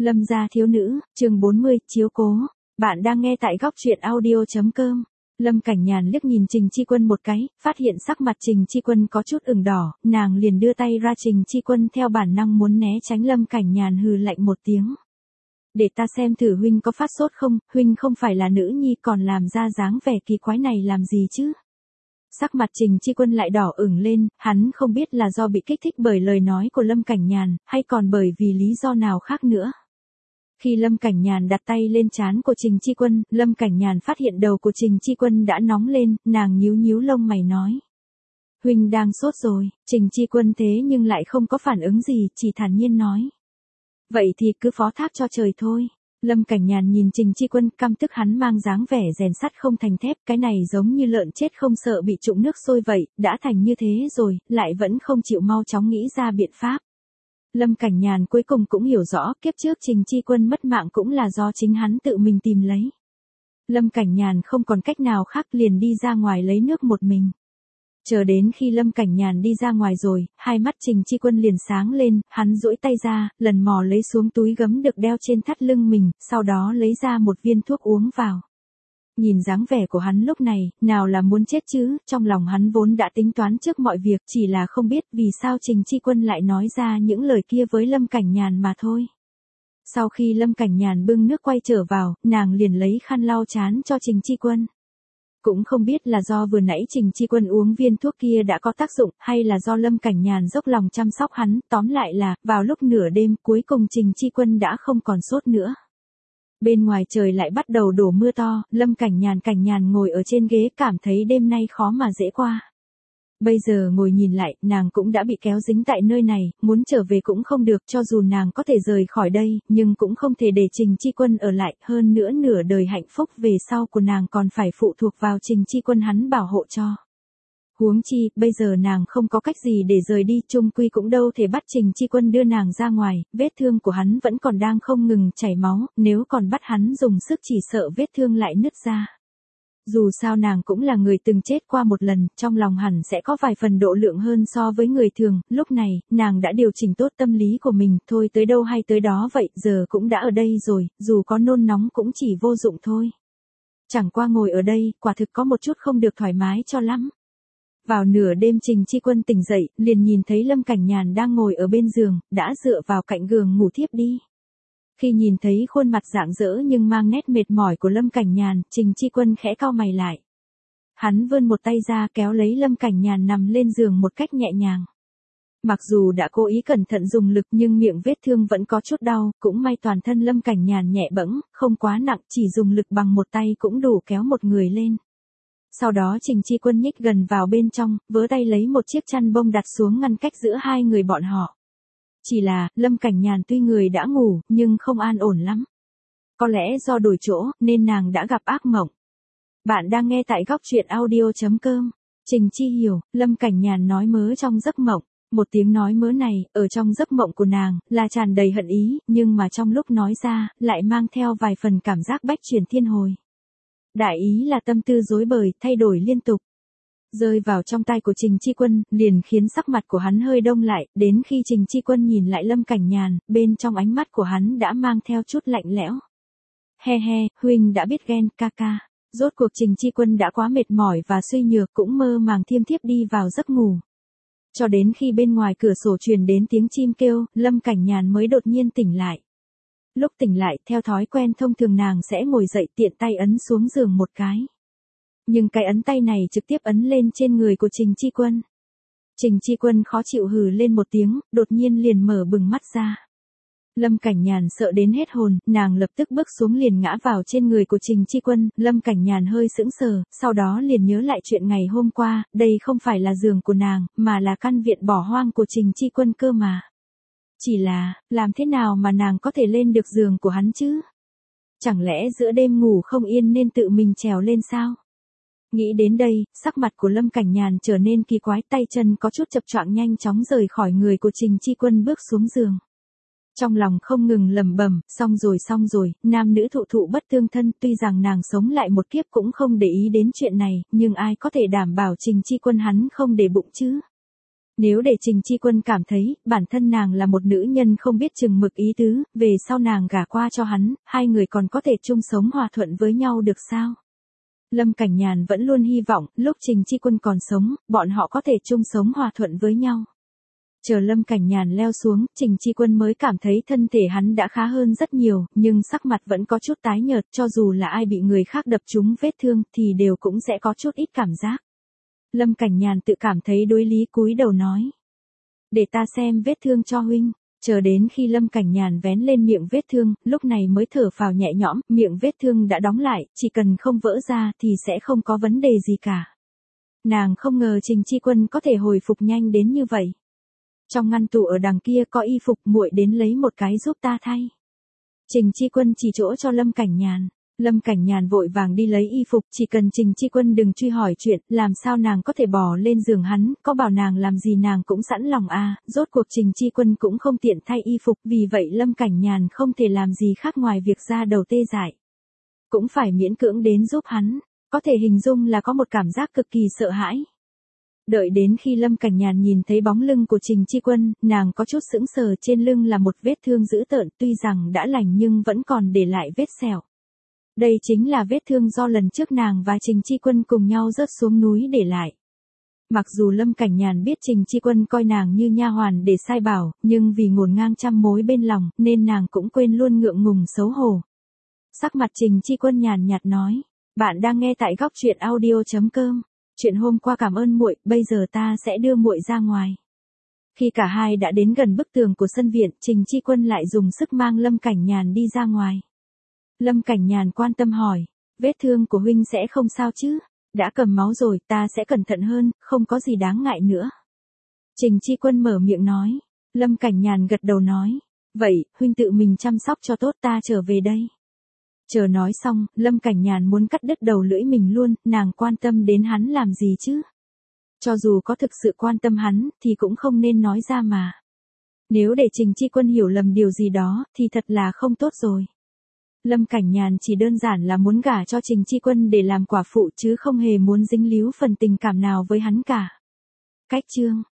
Lâm gia thiếu nữ, chương 40, chiếu cố. Bạn đang nghe tại góc truyện audio.com. Lâm Cảnh Nhàn liếc nhìn Trình Chi Quân một cái, phát hiện sắc mặt Trình Chi Quân có chút ửng đỏ, nàng liền đưa tay ra. Trình Chi Quân theo bản năng muốn né tránh. Lâm Cảnh Nhàn hừ lạnh một tiếng. Để ta xem thử huynh có phát sốt không, huynh không phải là nữ nhi còn làm ra dáng vẻ kỳ quái này làm gì chứ? Sắc mặt Trình Chi Quân lại đỏ ửng lên, hắn không biết là do bị kích thích bởi lời nói của Lâm Cảnh Nhàn, hay còn bởi vì lý do nào khác nữa. Khi Lâm Cảnh Nhàn đặt tay lên trán của Trình Chi Quân, Lâm Cảnh Nhàn phát hiện đầu của Trình Chi Quân đã nóng lên, nàng nhíu nhíu lông mày nói. Huynh đang sốt rồi. Trình Chi Quân thế nhưng lại không có phản ứng gì, chỉ thản nhiên nói. Vậy thì cứ phó thác cho trời thôi. Lâm Cảnh Nhàn nhìn Trình Chi Quân, căm tức hắn mang dáng vẻ rèn sắt không thành thép, cái này giống như lợn chết không sợ bị trụng nước sôi vậy, đã thành như thế rồi, lại vẫn không chịu mau chóng nghĩ ra biện pháp. Lâm Cảnh Nhàn cuối cùng cũng hiểu rõ, kiếp trước Trình Chi Quân mất mạng cũng là do chính hắn tự mình tìm lấy. Lâm Cảnh Nhàn không còn cách nào khác liền đi ra ngoài lấy nước một mình. Chờ đến khi Lâm Cảnh Nhàn đi ra ngoài rồi, hai mắt Trình Chi Quân liền sáng lên, hắn duỗi tay ra, lần mò lấy xuống túi gấm được đeo trên thắt lưng mình, sau đó lấy ra một viên thuốc uống vào. Nhìn dáng vẻ của hắn lúc này, nào là muốn chết chứ, trong lòng hắn vốn đã tính toán trước mọi việc, chỉ là không biết vì sao Trình Chi Quân lại nói ra những lời kia với Lâm Cảnh Nhàn mà thôi. Sau khi Lâm Cảnh Nhàn bưng nước quay trở vào, nàng liền lấy khăn lau trán cho Trình Chi Quân. Cũng không biết là do vừa nãy Trình Chi Quân uống viên thuốc kia đã có tác dụng, hay là do Lâm Cảnh Nhàn dốc lòng chăm sóc hắn, tóm lại là, vào lúc nửa đêm, cuối cùng Trình Chi Quân đã không còn sốt nữa. Bên ngoài trời lại bắt đầu đổ mưa to, Lâm Cảnh Nhàn ngồi ở trên ghế cảm thấy đêm nay khó mà dễ qua. Bây giờ ngồi nhìn lại, nàng cũng đã bị kéo dính tại nơi này, muốn trở về cũng không được, cho dù nàng có thể rời khỏi đây, nhưng cũng không thể để Trình Chi Quân ở lại, hơn nữa nửa đời hạnh phúc về sau của nàng còn phải phụ thuộc vào Trình Chi Quân hắn bảo hộ cho. Huống chi, bây giờ nàng không có cách gì để rời đi, chung quy cũng đâu thể bắt Trình Chi Quân đưa nàng ra ngoài, vết thương của hắn vẫn còn đang không ngừng chảy máu, nếu còn bắt hắn dùng sức chỉ sợ vết thương lại nứt ra. Dù sao nàng cũng là người từng chết qua một lần, trong lòng hẳn sẽ có vài phần độ lượng hơn so với người thường, lúc này, nàng đã điều chỉnh tốt tâm lý của mình, thôi tới đâu hay tới đó vậy, giờ cũng đã ở đây rồi, dù có nôn nóng cũng chỉ vô dụng thôi. Chẳng qua ngồi ở đây, quả thực có một chút không được thoải mái cho lắm. Vào nửa đêm Trình Chi Quân tỉnh dậy, liền nhìn thấy Lâm Cảnh Nhàn đang ngồi ở bên giường, đã dựa vào cạnh giường ngủ thiếp đi. Khi nhìn thấy khuôn mặt rạng rỡ nhưng mang nét mệt mỏi của Lâm Cảnh Nhàn, Trình Chi Quân khẽ cau mày lại. Hắn vươn một tay ra kéo lấy Lâm Cảnh Nhàn nằm lên giường một cách nhẹ nhàng. Mặc dù đã cố ý cẩn thận dùng lực nhưng miệng vết thương vẫn có chút đau, cũng may toàn thân Lâm Cảnh Nhàn nhẹ bẫng, không quá nặng, chỉ dùng lực bằng một tay cũng đủ kéo một người lên. Sau đó Trình Chi Quân nhích gần vào bên trong, vớ tay lấy một chiếc chăn bông đặt xuống ngăn cách giữa hai người bọn họ. Chỉ là, Lâm Cảnh Nhàn tuy người đã ngủ, nhưng không an ổn lắm. Có lẽ do đổi chỗ, nên nàng đã gặp ác mộng. Bạn đang nghe tại góc truyện audio.com. Trình Chi hiểu, Lâm Cảnh Nhàn nói mớ trong giấc mộng. Một tiếng nói mớ này, ở trong giấc mộng của nàng, là tràn đầy hận ý, nhưng mà trong lúc nói ra, lại mang theo vài phần cảm giác bách chuyển thiên hồi. Đại ý là tâm tư rối bời, thay đổi liên tục. Rơi vào trong tay của Trình Chi Quân, liền khiến sắc mặt của hắn hơi đông lại, đến khi Trình Chi Quân nhìn lại Lâm Cảnh Nhàn, bên trong ánh mắt của hắn đã mang theo chút lạnh lẽo. He he, huynh đã biết ghen, ca ca. Rốt cuộc Trình Chi Quân đã quá mệt mỏi và suy nhược, cũng mơ màng thiêm thiếp đi vào giấc ngủ. Cho đến khi bên ngoài cửa sổ truyền đến tiếng chim kêu, Lâm Cảnh Nhàn mới đột nhiên tỉnh lại. Lúc tỉnh lại, theo thói quen thông thường nàng sẽ ngồi dậy tiện tay ấn xuống giường một cái. Nhưng cái ấn tay này trực tiếp ấn lên trên người của Trình Chi Quân. Trình Chi Quân khó chịu hừ lên một tiếng, đột nhiên liền mở bừng mắt ra. Lâm Cảnh Nhàn sợ đến hết hồn, nàng lập tức bước xuống liền ngã vào trên người của Trình Chi Quân, Lâm Cảnh Nhàn hơi sững sờ, sau đó liền nhớ lại chuyện ngày hôm qua, đây không phải là giường của nàng, mà là căn viện bỏ hoang của Trình Chi Quân cơ mà. Chỉ là, làm thế nào mà nàng có thể lên được giường của hắn chứ? Chẳng lẽ giữa đêm ngủ không yên nên tự mình trèo lên sao? Nghĩ đến đây, sắc mặt của Lâm Cảnh Nhàn trở nên kỳ quái, tay chân có chút chập choạng nhanh chóng rời khỏi người của Trình Chi Quân bước xuống giường. Trong lòng không ngừng lẩm bẩm, xong rồi, nam nữ thụ thụ bất tương thân, tuy rằng nàng sống lại một kiếp cũng không để ý đến chuyện này, nhưng ai có thể đảm bảo Trình Chi Quân hắn không để bụng chứ? Nếu để Trình Chi Quân cảm thấy, bản thân nàng là một nữ nhân không biết chừng mực ý tứ, về sau nàng gả qua cho hắn, hai người còn có thể chung sống hòa thuận với nhau được sao? Lâm Cảnh Nhàn vẫn luôn hy vọng, lúc Trình Chi Quân còn sống, bọn họ có thể chung sống hòa thuận với nhau. Chờ Lâm Cảnh Nhàn leo xuống, Trình Chi Quân mới cảm thấy thân thể hắn đã khá hơn rất nhiều, nhưng sắc mặt vẫn có chút tái nhợt, cho dù là ai bị người khác đập trúng vết thương thì đều cũng sẽ có chút ít cảm giác. Lâm Cảnh Nhàn tự cảm thấy đối lý cúi đầu nói. Để ta xem vết thương cho huynh. Chờ đến khi Lâm Cảnh Nhàn vén lên miệng vết thương, lúc này mới thở phào nhẹ nhõm, miệng vết thương đã đóng lại, chỉ cần không vỡ ra thì sẽ không có vấn đề gì cả. Nàng không ngờ Trình Chi Quân có thể hồi phục nhanh đến như vậy. Trong ngăn tủ ở đằng kia có y phục, muội đến lấy một cái giúp ta thay. Trình Chi Quân chỉ chỗ cho Lâm Cảnh Nhàn. Lâm Cảnh Nhàn vội vàng đi lấy y phục, chỉ cần Trình Chi Quân đừng truy hỏi chuyện, làm sao nàng có thể bỏ lên giường hắn, có bảo nàng làm gì nàng cũng sẵn lòng rốt cuộc Trình Chi Quân cũng không tiện thay y phục, vì vậy Lâm Cảnh Nhàn không thể làm gì khác ngoài việc ra đầu tê dại. Cũng phải miễn cưỡng đến giúp hắn, có thể hình dung là có một cảm giác cực kỳ sợ hãi. Đợi đến khi Lâm Cảnh Nhàn nhìn thấy bóng lưng của Trình Chi Quân, nàng có chút sững sờ, trên lưng là một vết thương dữ tợn, tuy rằng đã lành nhưng vẫn còn để lại vết sẹo. Đây chính là vết thương do lần trước nàng và Trình Chi Quân cùng nhau rớt xuống núi để lại. Mặc dù Lâm Cảnh Nhàn biết Trình Chi Quân coi nàng như nha hoàn để sai bảo, nhưng vì ngổn ngang trăm mối bên lòng, nên nàng cũng quên luôn ngượng ngùng xấu hổ. Sắc mặt Trình Chi Quân nhàn nhạt nói, bạn đang nghe tại Góc Truyện Audio.com. Chuyện hôm qua cảm ơn muội, bây giờ ta sẽ đưa muội ra ngoài. Khi cả hai đã đến gần bức tường của sân viện, Trình Chi Quân lại dùng sức mang Lâm Cảnh Nhàn đi ra ngoài. Lâm Cảnh Nhàn quan tâm hỏi, vết thương của huynh sẽ không sao chứ? Đã cầm máu rồi, ta sẽ cẩn thận hơn, không có gì đáng ngại nữa. Trình Chi Quân mở miệng nói. Lâm Cảnh Nhàn gật đầu nói, vậy, huynh tự mình chăm sóc cho tốt, ta trở về đây. Chờ nói xong, Lâm Cảnh Nhàn muốn cắt đứt đầu lưỡi mình luôn, nàng quan tâm đến hắn làm gì chứ? Cho dù có thực sự quan tâm hắn, thì cũng không nên nói ra mà. Nếu để Trình Chi Quân hiểu lầm điều gì đó, thì thật là không tốt rồi. Lâm Cảnh Nhàn chỉ đơn giản là muốn gả cho Trình Chi Quân để làm quả phụ chứ không hề muốn dính líu phần tình cảm nào với hắn cả. Cách chương